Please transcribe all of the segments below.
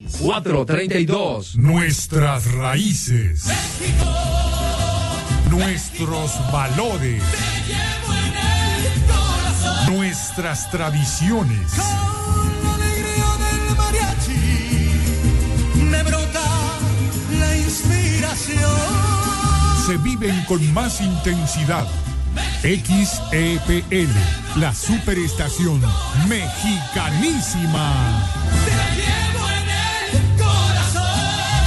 432. Nuestras raíces. México. Nuestros valores. Te llevo en el corazón. Nuestras tradiciones. Con la alegría del mariachi me brota la inspiración. Se viven con más intensidad. XEPL, la superestación mexicanísima. Te la llevo en el corazón.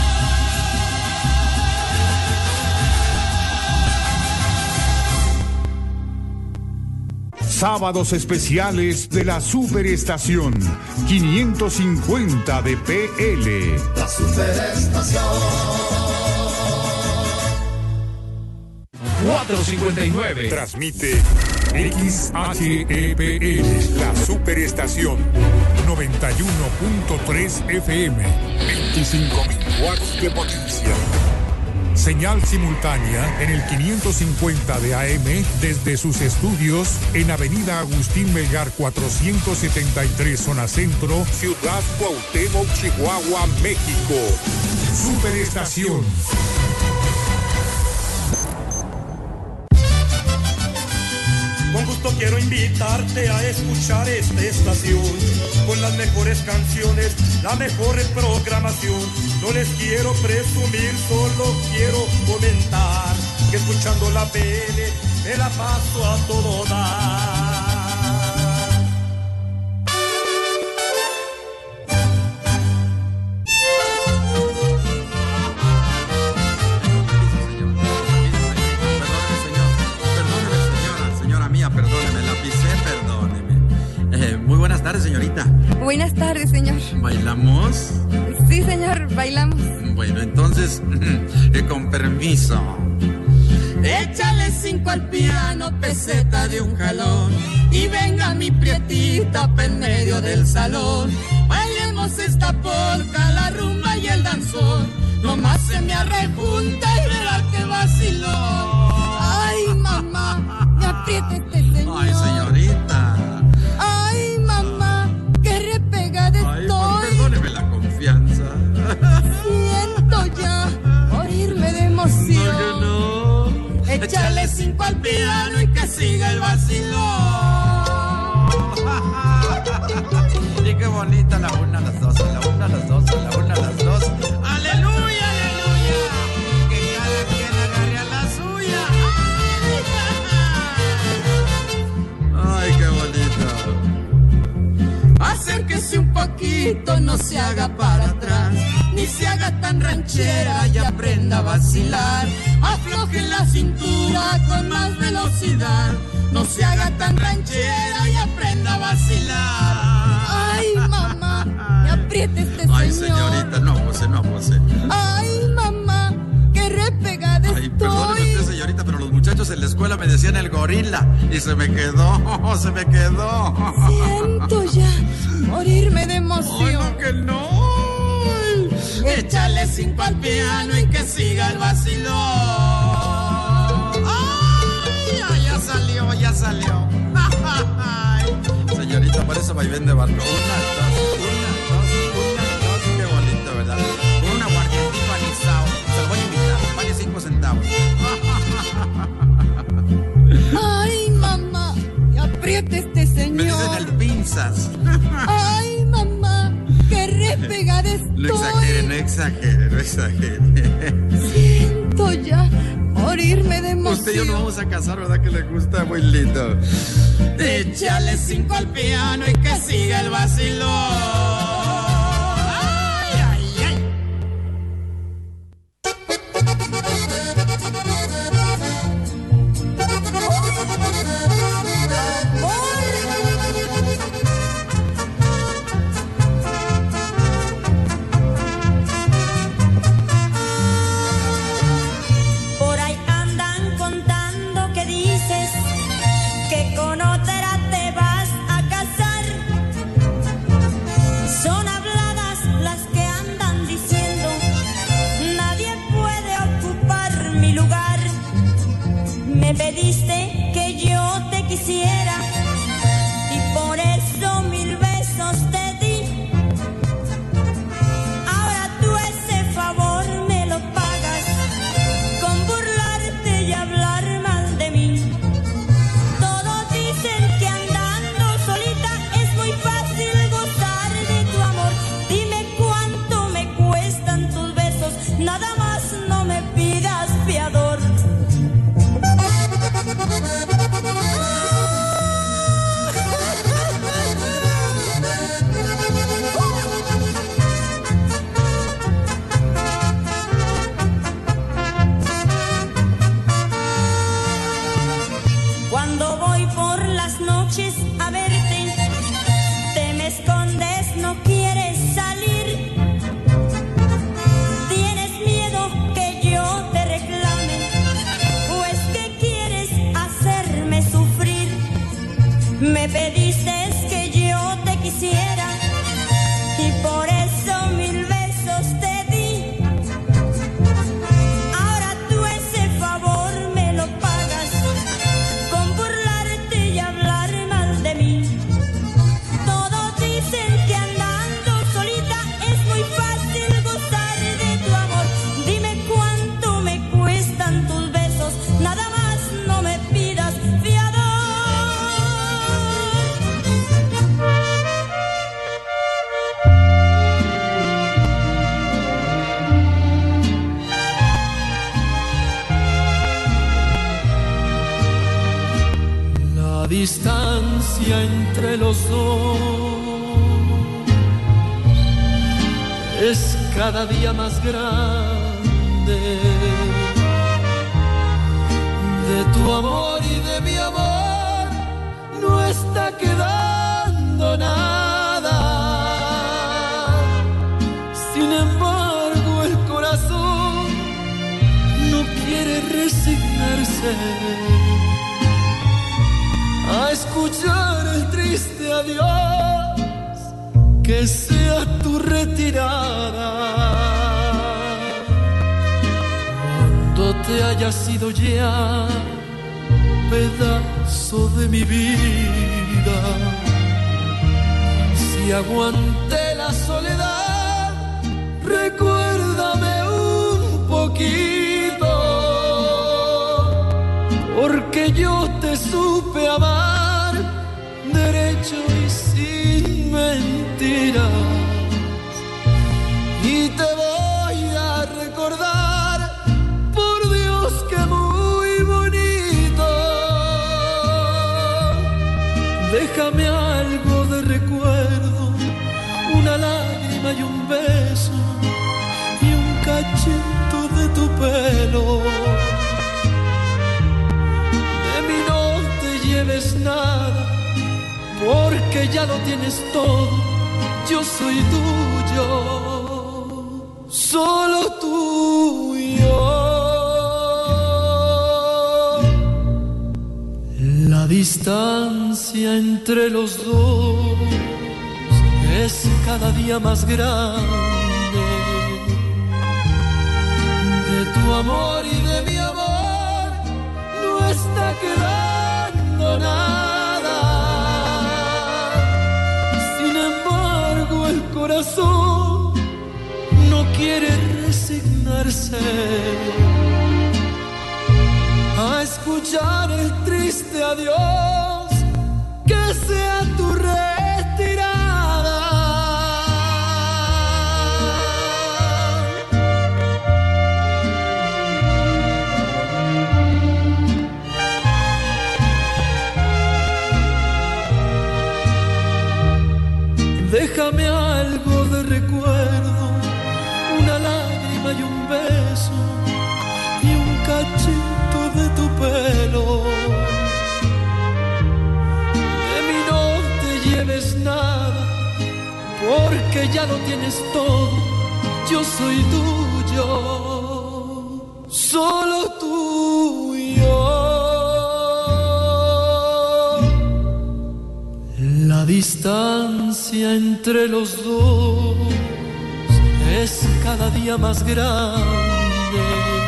Sábados especiales de la superestación 550 de PL. La superestación. 459. Transmite XHEPL, la superestación 91.3 FM, 25.000 watts de potencia. Señal simultánea en el 550 de AM desde sus estudios en Avenida Agustín Melgar 473, zona centro, Ciudad Cuauhtémoc, Chihuahua, México. Superestación. Con gusto quiero invitarte a escuchar esta estación, con las mejores canciones, la mejor programación. No les quiero presumir, solo quiero comentar que escuchando la PL me la paso a todo dar. Muy buenas tardes, señorita. Buenas tardes, señor. ¿Bailamos? Sí, señor, bailamos. Bueno, entonces, con permiso. Échale 5 al piano, peseta de un jalón. Y venga mi prietita pa' en medio del salón. Bailemos esta polca, la rumba y el danzón. Nomás se me arrejunta y verá que vaciló. Ay, mamá, me aprieta este señor. Ay, señorita. Ay, mamá, qué repegada estoy. Perdóneme la confianza. Siento ya morirme de emoción. No. Échale 5 al piano y que siga el vacilón. Y qué bonita la una, las dos, la una, las dos, la una, las dos. ¡Aleluya, aleluya! Que cada quien agarre a la suya. ¡Ay, qué bonito! Acérquese un poquito, no se haga para atrás, ni se haga tan ranchera y aprenda a vacilar. Afloje la cintura con más velocidad, no se haga tan ranchera y aprenda a vacilar. Ay, mamá, me aprieta este señor. Ay, señorita, no pose, no pose. Ay, mamá, qué repegada Ay, estoy. perdóneme usted, señorita, pero los muchachos en la escuela me decían el gorila y se me quedó. Siento ya morirme de emoción. Ay, no, que no. Échale 5 al piano y que siga el vacilón. Ay, ay, ya salió, ya salió. Ay, señorita, por eso vaivén de barco. Una, dos, qué bonito, ¿verdad? Con un aguardientito anisado. Se lo voy a invitar, vale 5 centavos. Ay, mamá, me aprieta este señor. Me dicen el pinzas. Ay, mamá, qué repegada estoy. No exagere. Siento ya morirme de emoción. Usted y yo nos vamos a casar, ¿verdad que le gusta? Muy lindo. Échale 5 al piano y que siga el vacilón. Ay, ay, ay. Por ahí andan contando que dices que con otra te vas a casar. distancia entre los dos es cada día más grande. De tu amor y de mi amor no está quedando nada. Sin embargo, el corazón no quiere resignarse a escuchar el triste adiós que sea tu retirada. Cuando te hayas ido ya, pedazo de mi vida, si aguanté la soledad, recuérdame un poquito, porque yo te supe amar derecho y sin mentiras, y te voy a recordar, por Dios que muy bonito. Déjame algo de recuerdo, una lágrima y un beso y un cachito de tu pelo. De mí no te lleves nada, porque ya lo tienes todo. Yo soy tuyo, solo tuyo. La distancia entre los dos es cada día más grande. De tu amor y de mi amor no está quedando nada. Sin embargo, el corazón no quiere resignarse a escuchar el triste adiós que sea tu retirada. Déjame algo de recuerdo, una lágrima y un beso y un cachito de tu pelo. De mí no te lleves nada, porque ya lo tienes todo. Yo soy tuyo, solo tuyo. La distancia entre los dos es cada día más grande.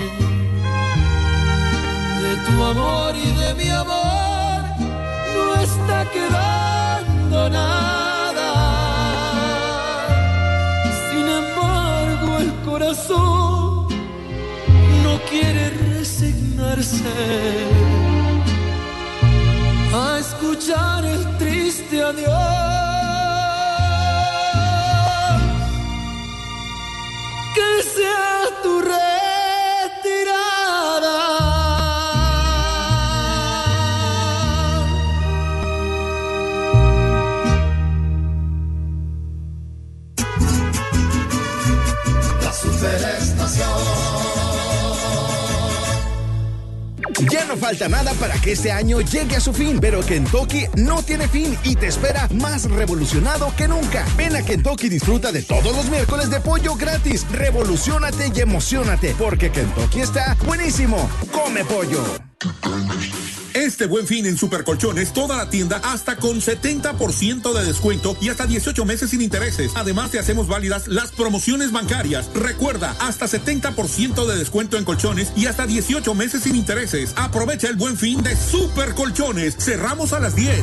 De tu amor y de mi amor no está quedando nada. Sin embargo, el corazón no quiere resignarse a escuchar el triste adiós que sea tu retirada. La Superestación. Ya no falta nada para que este año llegue a su fin, pero Kentucky no tiene fin y te espera más revolucionado que nunca. Ven a Kentucky y disfruta de todos los miércoles de pollo gratis. Revoluciónate y emociónate, porque Kentucky está buenísimo. Come pollo. Este Buen Fin en Supercolchones, toda la tienda hasta con 70% de descuento y hasta 18 meses sin intereses. Además, te hacemos válidas las promociones bancarias. Recuerda, hasta 70% de descuento en colchones y hasta 18 meses sin intereses. Aprovecha el Buen Fin de Supercolchones. Cerramos a las 10.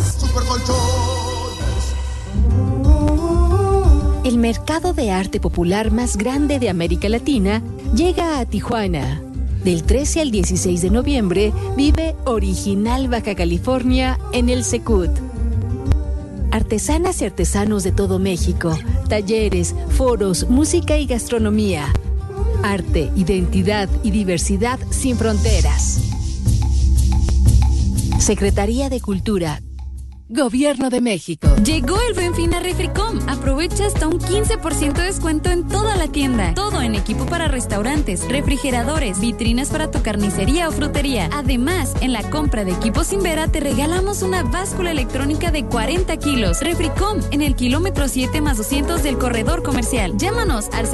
El mercado de arte popular más grande de América Latina llega a Tijuana. Del 13 al 16 de noviembre, vive Original Baja California en el Secut. Artesanas y artesanos de todo México, talleres, foros, música y gastronomía. Arte, identidad y diversidad sin fronteras. Secretaría de Cultura, Gobierno de México. Llegó el Buen Fin a Refricom. Aprovecha hasta un 15% de descuento en toda la tienda. Todo en equipo para restaurantes, refrigeradores, vitrinas para tu carnicería o frutería. Además, en la compra de equipos Invera te regalamos una báscula electrónica de 40 kilos. Refricom, en el kilómetro 7 más 200 del corredor comercial. Llámanos al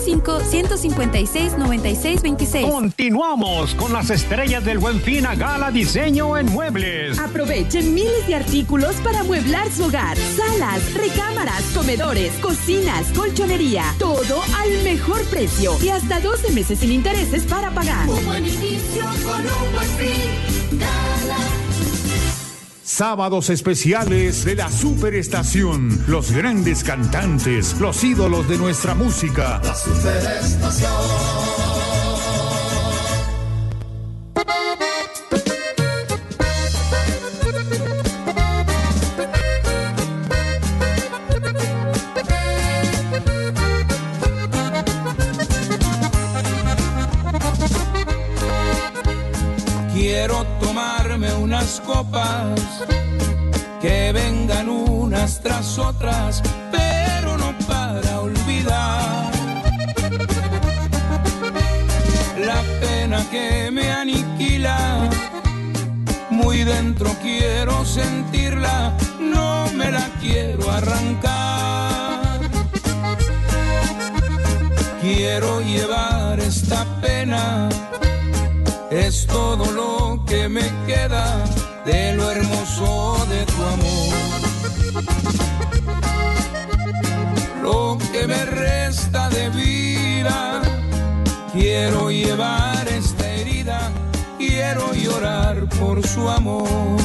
625-156-9626. Continuamos con las estrellas del Buen Fin a Gala Diseño en Muebles. Aprovechen miles de artículos para amueblar su hogar. Salas, recámaras, comedores, cocinas, colchonería. Todo al mejor precio y hasta 12 meses sin intereses para pagar. Un buen inicio con un Buen Fin. Gala. Sábados especiales de la Superestación. Los grandes cantantes, los ídolos de nuestra música. La Superestación. Quiero tomarme unas copas, que vengan unas tras otras, pero no para olvidar la pena que me aniquila. Muy dentro quiero sentirla, no me la quiero arrancar. Quiero llevar esta pena, es todo lo que me queda de lo hermoso de tu amor. Lo que me resta de vida, quiero llevar esta herida, quiero llorar por su amor.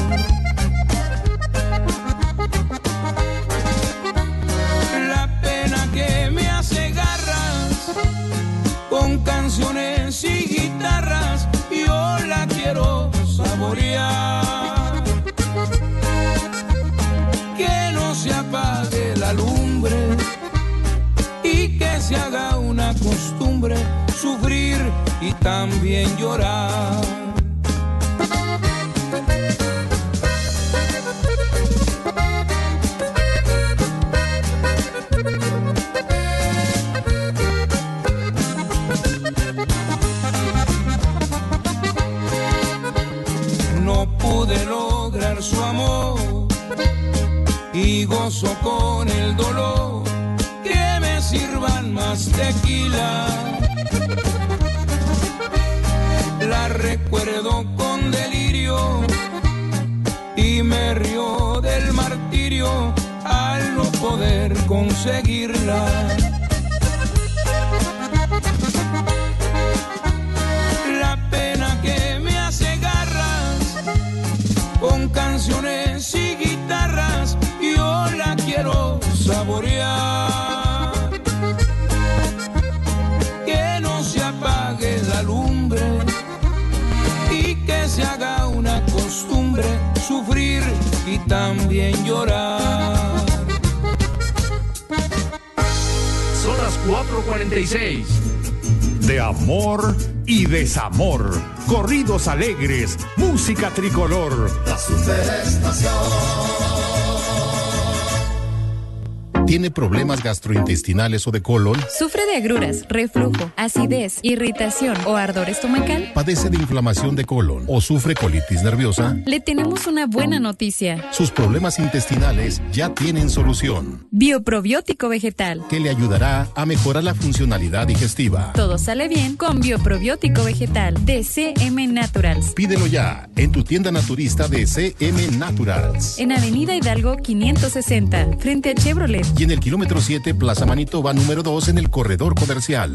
La pena que me hace garras, con canciones y guitarras, yo la quiero saborear. Que no se apague la lumbre y que se haga una costumbre sufrir y también llorar. Pude lograr su amor y gozo con el dolor, que me sirvan más tequila. La recuerdo con delirio y me río del martirio al no poder conseguirla. La pena que me hace garras, con canciones y guitarras, yo la quiero saborear. Que no se apague la lumbre y que se haga una costumbre sufrir y también llorar. Son las 4:46. De amor y desamor, corridos alegres, música tricolor. La Superestación. ¿Tiene problemas gastrointestinales o de colon? ¿Sufre de agruras, reflujo, acidez, irritación o ardor estomacal? ¿Padece de inflamación de colon o sufre colitis nerviosa? Le tenemos una buena noticia. Sus problemas intestinales ya tienen solución. Bioprobiótico vegetal, que le ayudará a mejorar la funcionalidad digestiva. Todo sale bien con bioprobiótico vegetal de CM Naturals. Pídelo ya en tu tienda naturista de CM Naturals. En Avenida Hidalgo 560, frente a Chevrolet. Y en el kilómetro 7, Plaza Manitoba número 2, en el corredor comercial.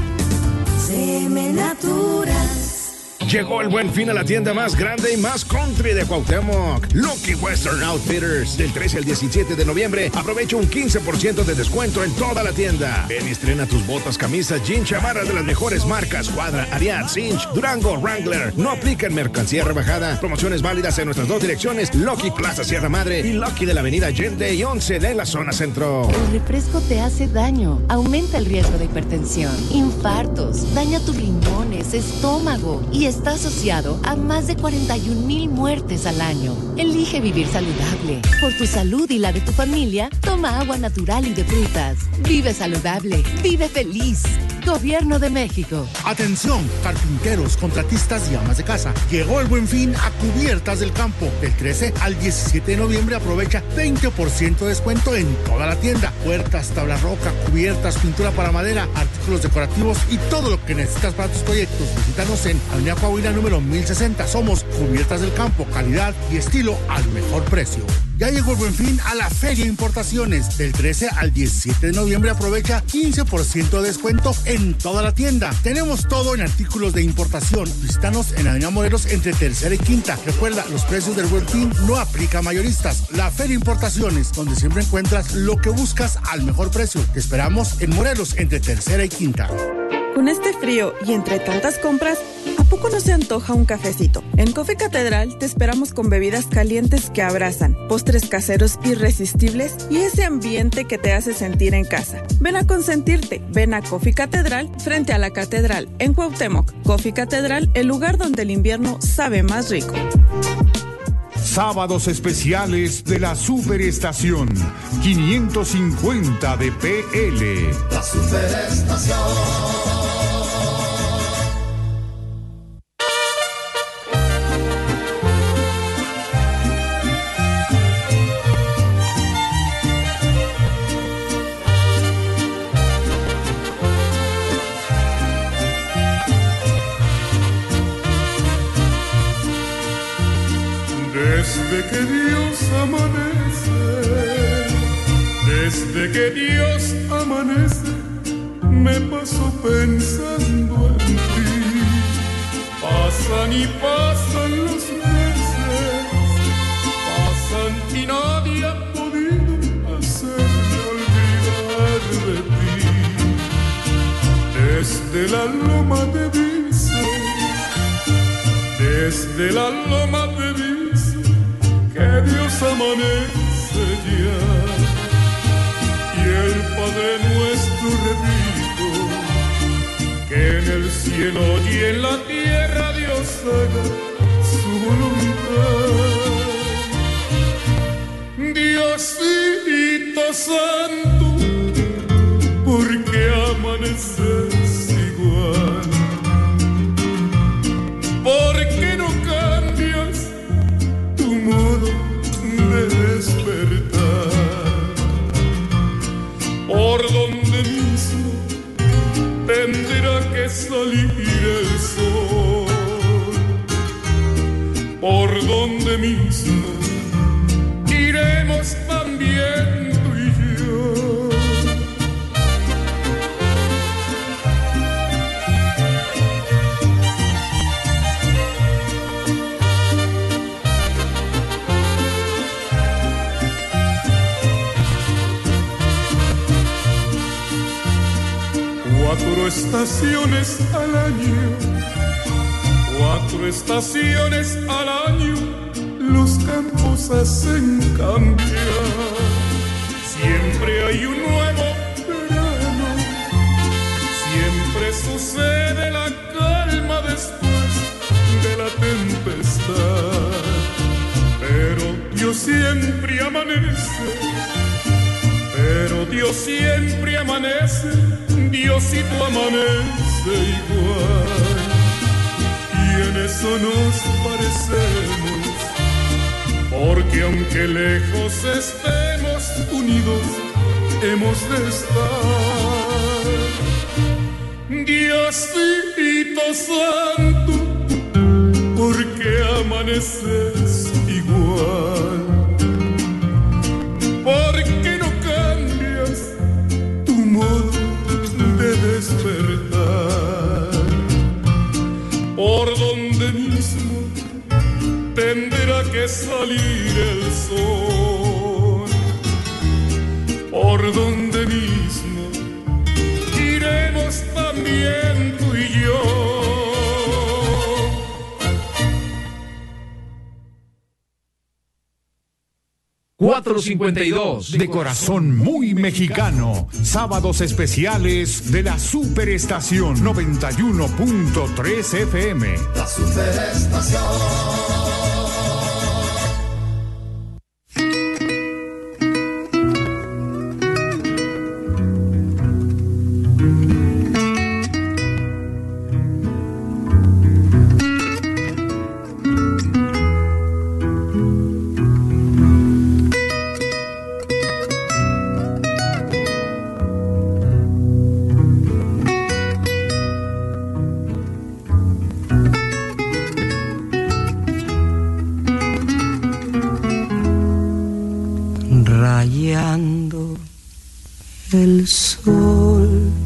CM Naturals. Llegó el Buen Fin a la tienda más grande y más country de Cuauhtémoc, Lucky Western Outfitters. Del 13 al 17 de noviembre, aprovecha un 15% de descuento en toda la tienda. Ven y estrena tus botas, camisas, jeans, chamarras de las mejores marcas: Cuadra, Ariat, Cinch, Durango, Wrangler. No aplican mercancía rebajada. Promociones válidas en nuestras dos direcciones: Lucky Plaza Sierra Madre y Lucky de la Avenida Allende y 11 de la zona centro. El refresco te hace daño, aumenta el riesgo de hipertensión, infartos, daña tus riñones, estómago y está asociado a más de 41,000 muertes al año. Elige vivir saludable. Por tu salud y la de tu familia, toma agua natural y de frutas. Vive saludable. Vive feliz. Gobierno de México. Atención, carpinteros, contratistas y amas de casa. Llegó el Buen Fin a Cubiertas del Campo. Del 13 al 17 de noviembre aprovecha 20% de descuento en toda la tienda. Puertas, tabla roca, cubiertas, pintura para madera, artículos decorativos y todo lo que necesitas para tus proyectos. Visítanos en Avenida Coahuila número 1060. Somos Cubiertas del Campo, calidad y estilo al mejor precio. Ya llegó el Buen Fin a la Feria de Importaciones. Del 13 al 17 de noviembre aprovecha 15% de descuento en toda la tienda. Tenemos todo en artículos de importación. Visítanos en Avenida Morelos entre tercera y quinta. Recuerda, los precios del Buen Fin no aplica a mayoristas. La Feria de Importaciones, donde siempre encuentras lo que buscas al mejor precio. Te esperamos en Morelos entre tercera y quinta. Con este frío y entre tantas compras, ¿a poco no se antoja un cafecito? En Coffee Catedral te esperamos con bebidas calientes que abrazan, postres caseros irresistibles y ese ambiente que te hace sentir en casa. Ven a consentirte, ven a Coffee Catedral frente a la Catedral en Cuauhtémoc. Coffee Catedral, el lugar donde el invierno sabe más rico. Sábados especiales de la Superestación. 550 de PL. La Superestación. Desde que Dios amanece, me paso pensando en ti. Pasan y pasan los meses, pasan y nadie ha podido hacerme olvidar de ti. Desde la loma de Viso, desde la loma de Viso, que Dios amanece ya. Y el Padre nuestro repito, que en el cielo y en la tierra Dios haga su voluntad. Diosito santo, ¿por qué amaneces igual? ¿Por qué no cambias tu modo de despertar? Por donde mismo tendrá que salir el sol, por donde mismo iremos también tú y yo. Cuatro estaciones al año, 4 estaciones al año, los campos hacen cambiar. Siempre hay un nuevo verano, siempre sucede la calma después de la tempestad. Pero Dios siempre amanece, pero Dios siempre amanece. Diosito amanece igual, y en eso nos parecemos, porque aunque lejos estemos unidos, hemos de estar. Diosito santo, ¿por qué amaneces igual? ¿Por qué no cambias tu modo de despertar? Por donde mismo tendrá que salir el sol, por donde mismo iremos también tú y yo. 452. De corazón muy mexicano. Sábados especiales de la Superestación 91.3 FM. La Superestación. Rayando el sol,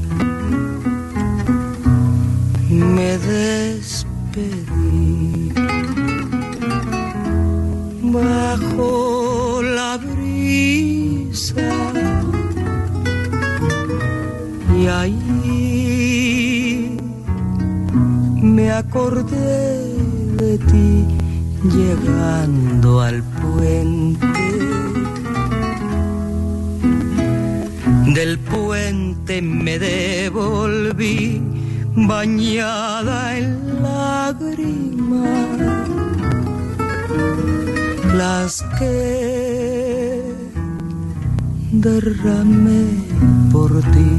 me despedí bajo la brisa y ahí me acordé de ti llegando al puente. Del puente me devolví bañada en lágrimas, las que derramé por ti.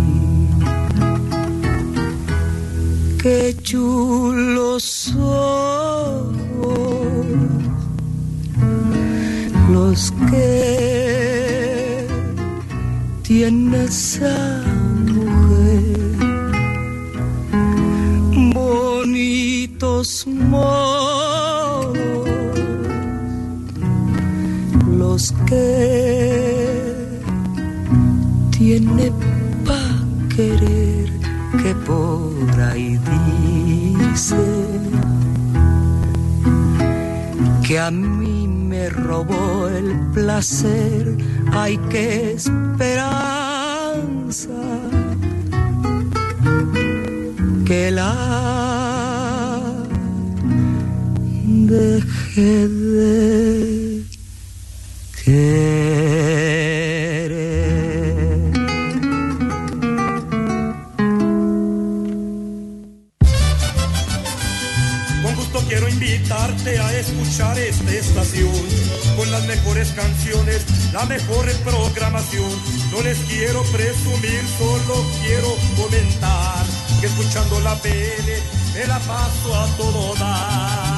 Qué chulos ojos los que tiene esa mujer, bonitos modos los que tiene pa' querer, que por ahí dice que a mí me robó el placer. Ay, qué esperanza que la dejé de querer. Con gusto quiero invitarte a escuchar esta estación con las mejores canciones, la mejor programación. No les quiero presumir, solo quiero comentar que escuchando la PL me la paso a todo dar.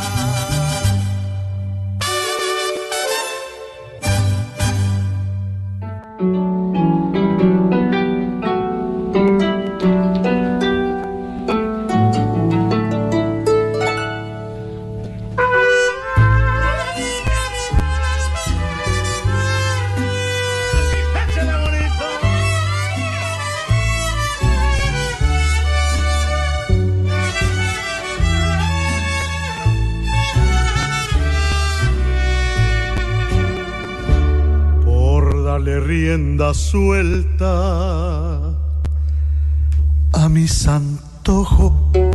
Rienda suelta a mis antojos,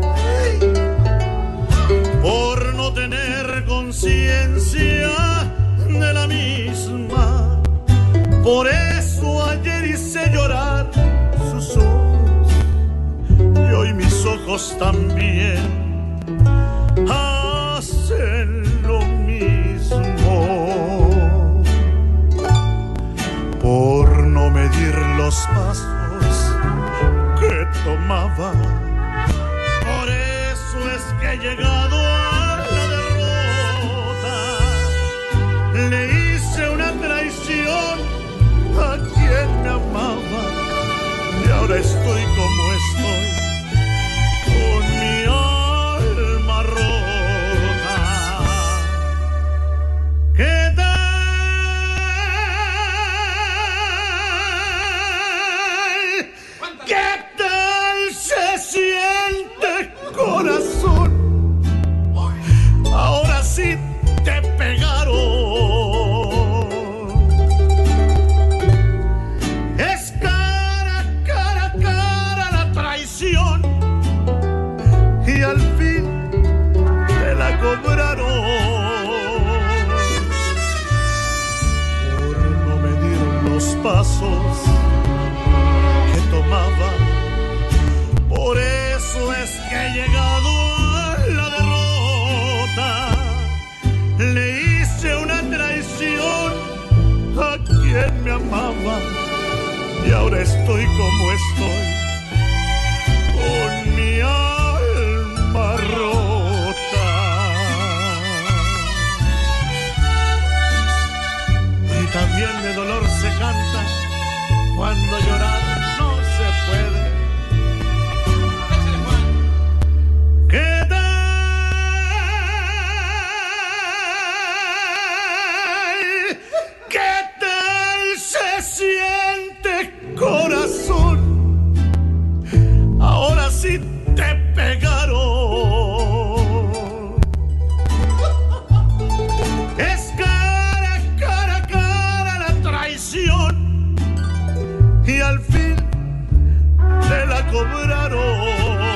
por no tener conciencia de la misma. Por eso ayer hice llorar sus ojos y hoy mis ojos también hacen lo mismo. Por no medir los pasos que tomaba, por eso es que he llegado a la derrota. Le hice una traición a quien me amaba y ahora estoy como estoy, con mi alma rota. ¿Qué tal? ¿Qué tal se siente, corazón, pasos que tomaba. Por eso es que he llegado a la derrota. Le hice una traición a quien me amaba y ahora estoy como estoy, con mi alma rota. Y también de dolor se canta cuando llorar no se puede. ¿Qué tal? ¿Qué tal se siente, corazón? Ahora sí te pegaron. Es cara, cara, cara la traición y al fin te la cobraron.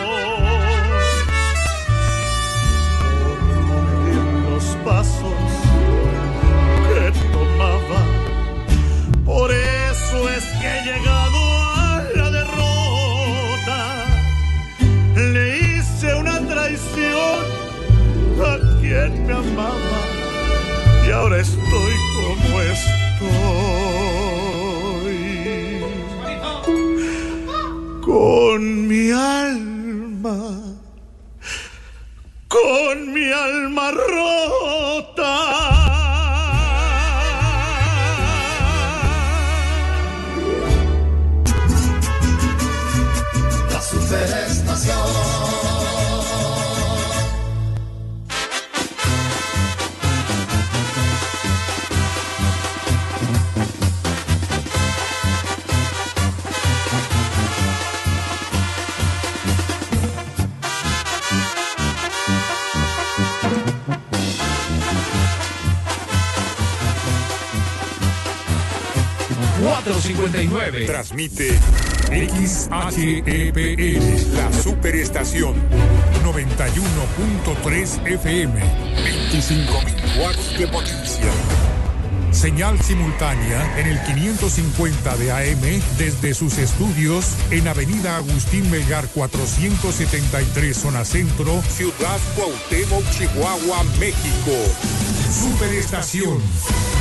Pasos que tomaba. Por eso es que he llegado a la derrota. Le hice una traición a quien me amaba y ahora estoy como estoy, con mi alma rota. La Superestación. Transmite XHEPL, la Superestación, 91.3 FM, 25.000 watts de potencia. Señal simultánea en el 550 de AM desde sus estudios en Avenida Agustín Melgar 473, zona centro, Ciudad Cuauhtémoc, Chihuahua, México. Superestación.